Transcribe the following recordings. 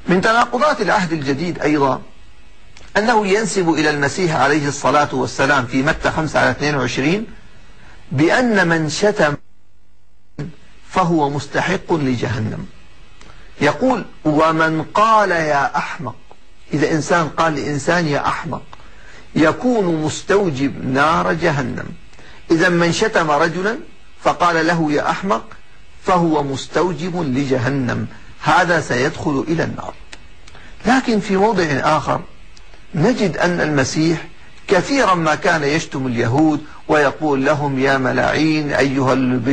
من تناقضات العهد الجديد أيضا أنه ينسب إلى المسيح عليه الصلاة والسلام في متى 5:22 بأن من شتم فهو مستحق لجهنم. يقول: ومن قال يا أحمق. إذا إنسان قال لإنسان يا أحمق يكون مستوجب نار جهنم. إذا من شتم رجلا فقال له يا أحمق فهو مستوجب لجهنم، هذا سيدخل إلى النار. لكن في موضع آخر نجد أن المسيح كثيرا ما كان يشتم اليهود ويقول لهم يا ملاعين، أيها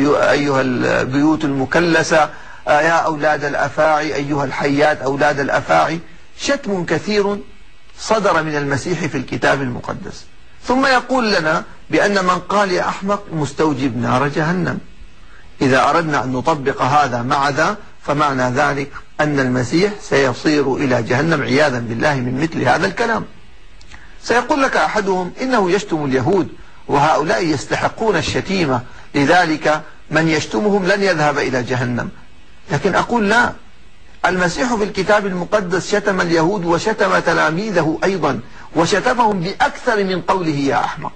البيوت المكلسة، يا أولاد الأفاعي، أيها الحيات أولاد الأفاعي. شتم كثير صدر من المسيح في الكتاب المقدس، ثم يقول لنا بأن من قال يا أحمق مستوجب نار جهنم. إذا أردنا أن نطبق هذا مع ذا فمعنى ذلك أن المسيح سيصير إلى جهنم عياذا بالله من مثل هذا الكلام. سيقول لك أحدهم إنه يشتم اليهود وهؤلاء يستحقون الشتيمة، لذلك من يشتمهم لن يذهب إلى جهنم. لكن أقول لا، المسيح في الكتاب المقدس شتم اليهود وشتم تلاميذه أيضا، وشتمهم بأكثر من قوله يا أحمق.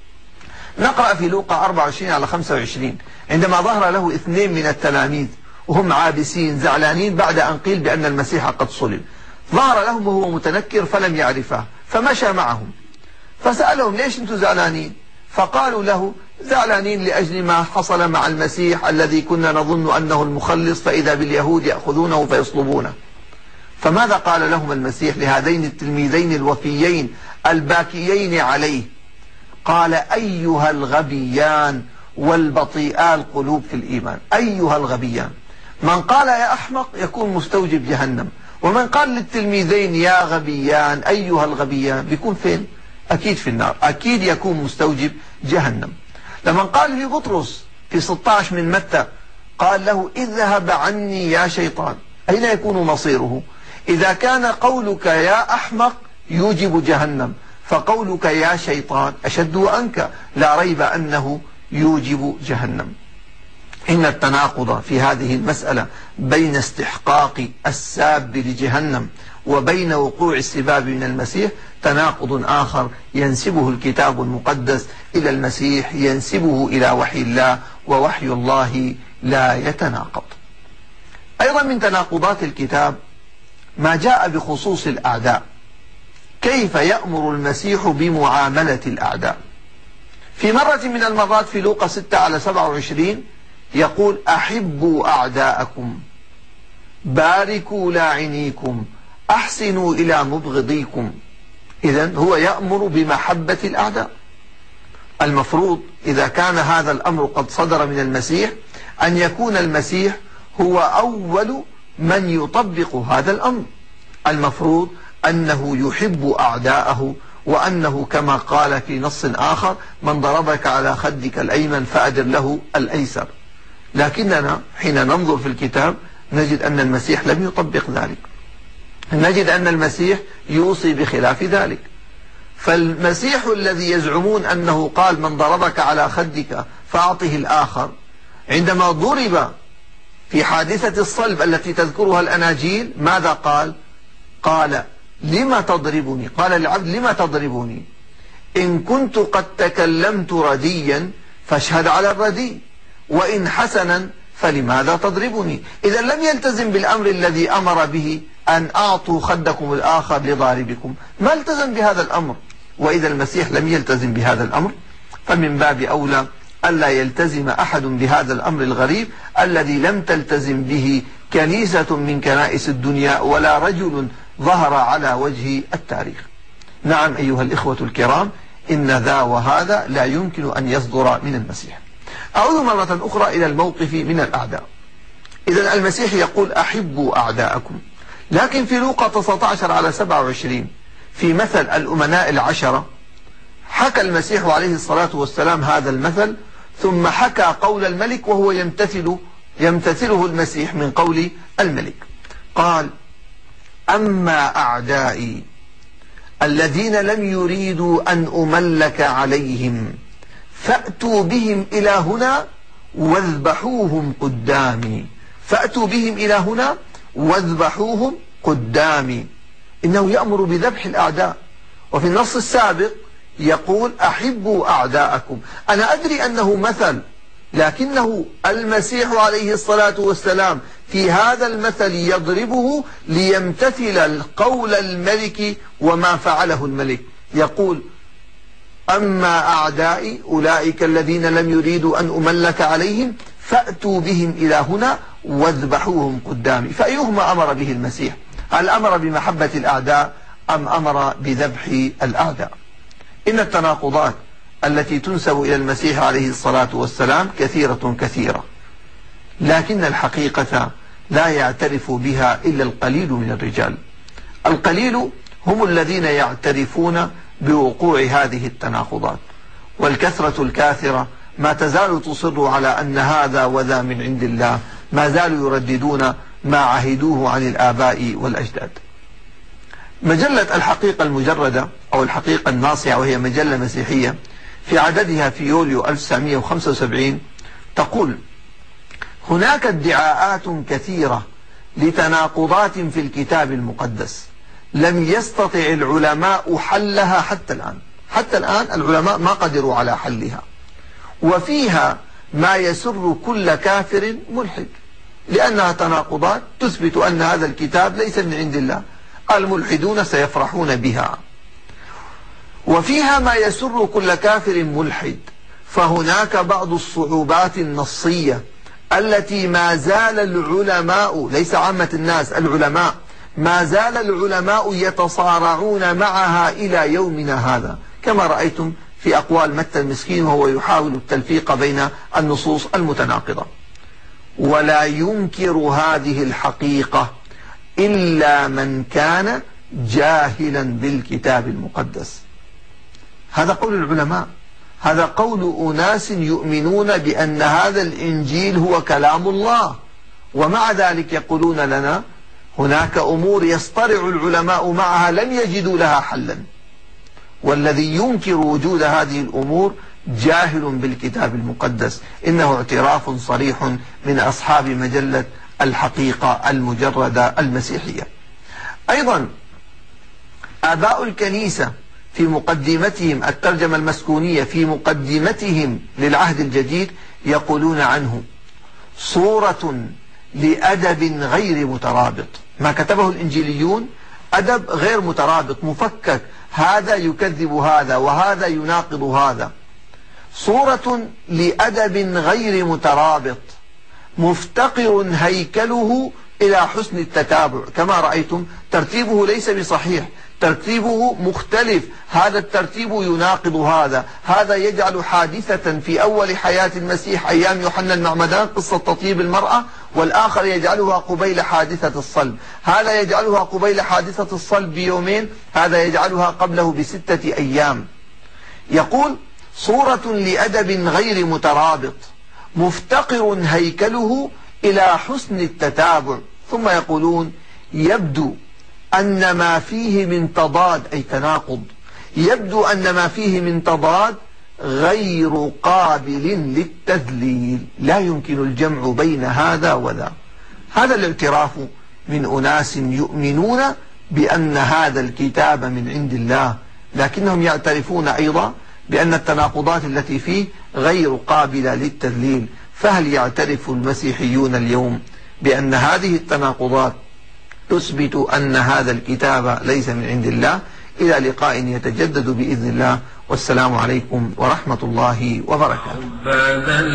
نقرأ في لوقا 24:25 عندما ظهر له 2 من التلاميذ وهم عابسين زعلانين بعد أن قيل بأن المسيح قد صلب، ظهر لهم وهو متنكر فلم يعرفه فمشى معهم، فسألهم ليش أنتم زعلانين؟ فقالوا له زعلانين لأجل ما حصل مع المسيح الذي كنا نظن أنه المخلص، فإذا باليهود يأخذونه فيصلبونه. فماذا قال لهم المسيح لهذين التلميذين الوفيين الباكيين عليه؟ قال: أيها الغبيان والبطيئا القلوب في الإيمان. أيها الغبيان، من قال يا أحمق يكون مستوجب جهنم، ومن قال للتلميذين يا غبيان أيها الغبيان بيكون فين؟ أكيد في النار، أكيد يكون مستوجب جهنم. لما قال لبطرس في 16 من متى قال له: اذهب عني يا شيطان، أين يكون مصيره؟ إذا كان قولك يا أحمق يوجب جهنم، فقولك يا شيطان أشد وأنكى، لا ريب أنه يوجب جهنم. إن التناقض في هذه المسألة بين استحقاق الساب لجهنم وبين وقوع السباب من المسيح تناقض آخر ينسبه الكتاب المقدس إلى المسيح، ينسبه إلى وحي الله، ووحي الله لا يتناقض. أيضا من تناقضات الكتاب ما جاء بخصوص الأعداء، كيف يأمر المسيح بمعاملة الأعداء. في مرة من المرات في لوقا 6:27 يقول: أحبوا أعداءكم، باركوا لاعنيكم، أحسنوا إلى مبغضيكم. إذن هو يأمر بمحبة الأعداء. المفروض إذا كان هذا الأمر قد صدر من المسيح أن يكون المسيح هو أول من يطبق هذا الأمر. المفروض أنه يحب أعداءه، وأنه كما قال في نص آخر: من ضربك على خدك الأيمن فأدر له الأيسر. لكننا حين ننظر في الكتاب نجد أن المسيح لم يطبق ذلك، نجد أن المسيح يوصي بخلاف ذلك. فالمسيح الذي يزعمون أنه قال من ضربك على خدك فأعطه الآخر، عندما ضرب في حادثة الصلب التي تذكرها الأناجيل ماذا قال؟ قال: لما تضربني؟ قال للعبد: لما تضربني؟ إن كنت قد تكلمت رديا فاشهد على الردي، وإن حسنا فلماذا تضربني؟ إذا لم يلتزم بالأمر الذي أمر به أن أعطوا خدكم الآخر لضاربكم، ما التزم بهذا الأمر. وإذا المسيح لم يلتزم بهذا الأمر فمن باب أولى ألا يلتزم أحد بهذا الأمر الغريب الذي لم تلتزم به كنيسة من كنائس الدنيا ولا رجل ظهر على وجه التاريخ. نعم أيها الإخوة الكرام، إن ذا وهذا لا يمكن أن يصدر من المسيح. أعود مرة أخرى إلى الموقف من الأعداء. إذا المسيح يقول: أحبوا أعداءكم. لكن في لوقا 19:27 في مثل الأمناء العشرة حكى المسيح عليه الصلاة والسلام هذا المثل، ثم حكى قول الملك وهو يمتثله المسيح من قول الملك. قال: أما أعدائي الذين لم يريدوا أن أملك عليهم فأتوا بهم إلى هنا واذبحوهم قدامي. فأتوا بهم إلى هنا واذبحوهم قدامي، إنه يأمر بذبح الأعداء. وفي النص السابق يقول أحبوا أعداءكم. أنا أدري أنه مثل، لكنه المسيح عليه الصلاة والسلام في هذا المثل يضربه ليمتثل قول الملك وما فعله الملك. يقول أما أعدائي أولئك الذين لم يريدوا أن أملك عليهم فأتوا بهم إلى هنا واذبحوهم قدامي. فأيهما أمر به المسيح؟ هل أمر بمحبة الأعداء أم أمر بذبح الأعداء؟ إن التناقضات التي تنسب إلى المسيح عليه الصلاة والسلام كثيرة، لكن الحقيقة لا يعترف بها إلا القليل من الرجال. القليل هم الذين يعترفون بوقوع هذه التناقضات، والكثرة الكاثرة ما تزال تصر على أن هذا وذا من عند الله، ما زالوا يرددون ما عهدوه عن الآباء والأجداد. مجلة الحقيقة المجردة أو الحقيقة الناصعة، وهي مجلة مسيحية، في عددها في يوليو 1975 تقول: هناك ادعاءات كثيرة لتناقضات في الكتاب المقدس لم يستطع العلماء حلها حتى الآن العلماء ما قدروا على حلها، وفيها ما يسر كل كافر ملحد، لأنها تناقضات تثبت أن هذا الكتاب ليس من عند الله، الملحدون سيفرحون بها. وفيها ما يسر كل كافر ملحد، فهناك بعض الصعوبات النصية التي ما زال العلماء، ليس عامة الناس، العلماء ما زال العلماء يتصارعون معها إلى يومنا هذا، كما رأيتم في أقوال متى المسكين وهو يحاول التلفيق بين النصوص المتناقضة. ولا ينكر هذه الحقيقة إلا من كان جاهلا بالكتاب المقدس. هذا قول العلماء، هذا قول أناس يؤمنون بأن هذا الإنجيل هو كلام الله، ومع ذلك يقولون لنا هناك أمور يصطرع العلماء معها لم يجدوا لها حلا. والذي ينكر وجود هذه الأمور جاهل بالكتاب المقدس. إنه اعتراف صريح من أصحاب مجلة الحقيقة المجردة المسيحية. أيضا آباء الكنيسة في مقدمتهم الترجمة المسكونية، في مقدمتهم للعهد الجديد يقولون عنه صورة لأدب غير مترابط. ما كتبه الإنجيليون أدب غير مترابط مفكك، هذا يكذب هذا وهذا يناقض هذا. صورة لأدب غير مترابط مفتقر هيكله إلى حسن التتابع. كما رأيتم ترتيبه ليس بصحيح، ترتيبه مختلف، هذا الترتيب يناقض هذا، هذا يجعل حادثة في أول حياة المسيح أيام يوحنا المعمدان قصة تطيب المرأة، والآخر يجعلها قبيل حادثة الصلب، هذا يجعلها قبيل حادثة الصلب بيومين، هذا يجعلها قبله ب6 أيام. يقول صورة لأدب غير مترابط مفتقر هيكله إلى حسن التتابع. ثم يقولون يبدو أن ما فيه من تضاد، أي تناقض، يبدو أن ما فيه من تضاد غير قابل للتذليل، لا يمكن الجمع بين هذا وذا. هذا الاعتراف من أناس يؤمنون بأن هذا الكتاب من عند الله، لكنهم يعترفون أيضا بأن التناقضات التي فيه غير قابلة للتذليل. فهل يعترف المسيحيون اليوم بأن هذه التناقضات تثبت أن هذا الكتاب ليس من عند الله؟ إلى لقاء يتجدد بإذن الله، والسلام عليكم ورحمة الله وبركاته.